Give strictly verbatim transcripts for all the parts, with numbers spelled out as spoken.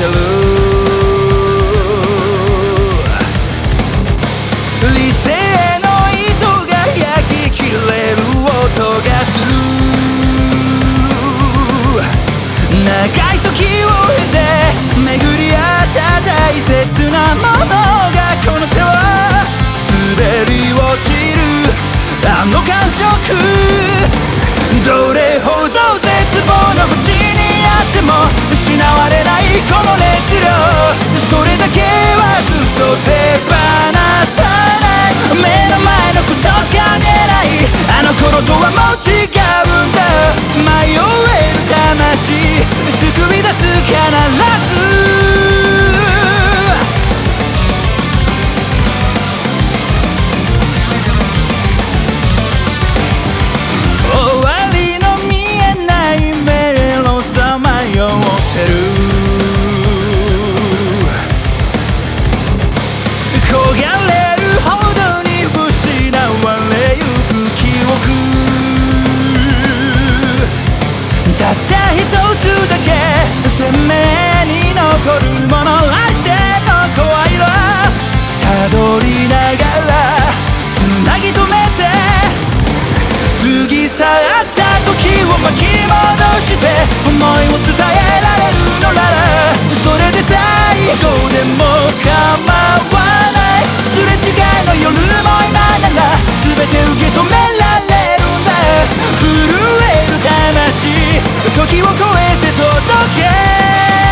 る理性の糸が焼き切れる音がする長い時を経て巡り合った大切なものがこの手を滑り落ちるあの感触どれほど絶望の淵にあっても失われないこの熱量それだけはずっと手放さない目の前のことしか見えないあの頃とはもう違うんだ迷える魂救い出す必ず焦がれるほどに失われゆく記憶たった一つだけ鮮明に残るもの愛しての声色たどりながらつなぎ止めて過ぎ去った時を巻き戻して思いを伝えられるのならそれで最後でも構わないすれ違いの夜も今なら全て受け止められるんだ震える魂時を超えて届け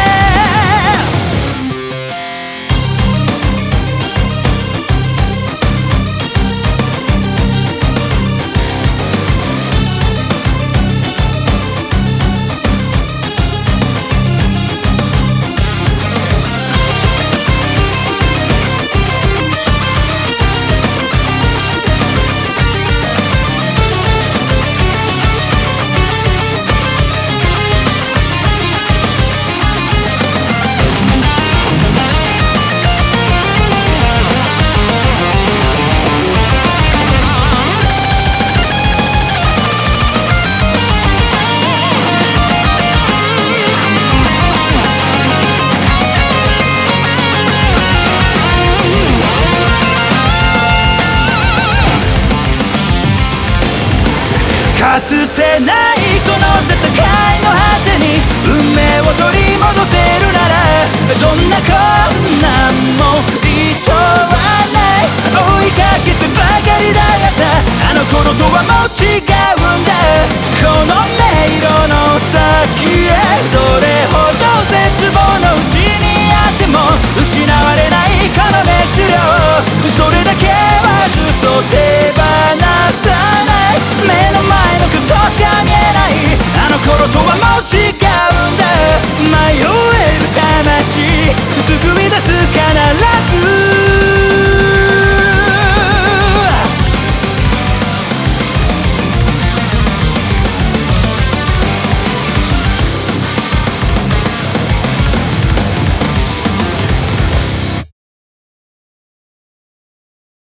かつてないこの戦いの果てに運命を取り戻せるならどんな困難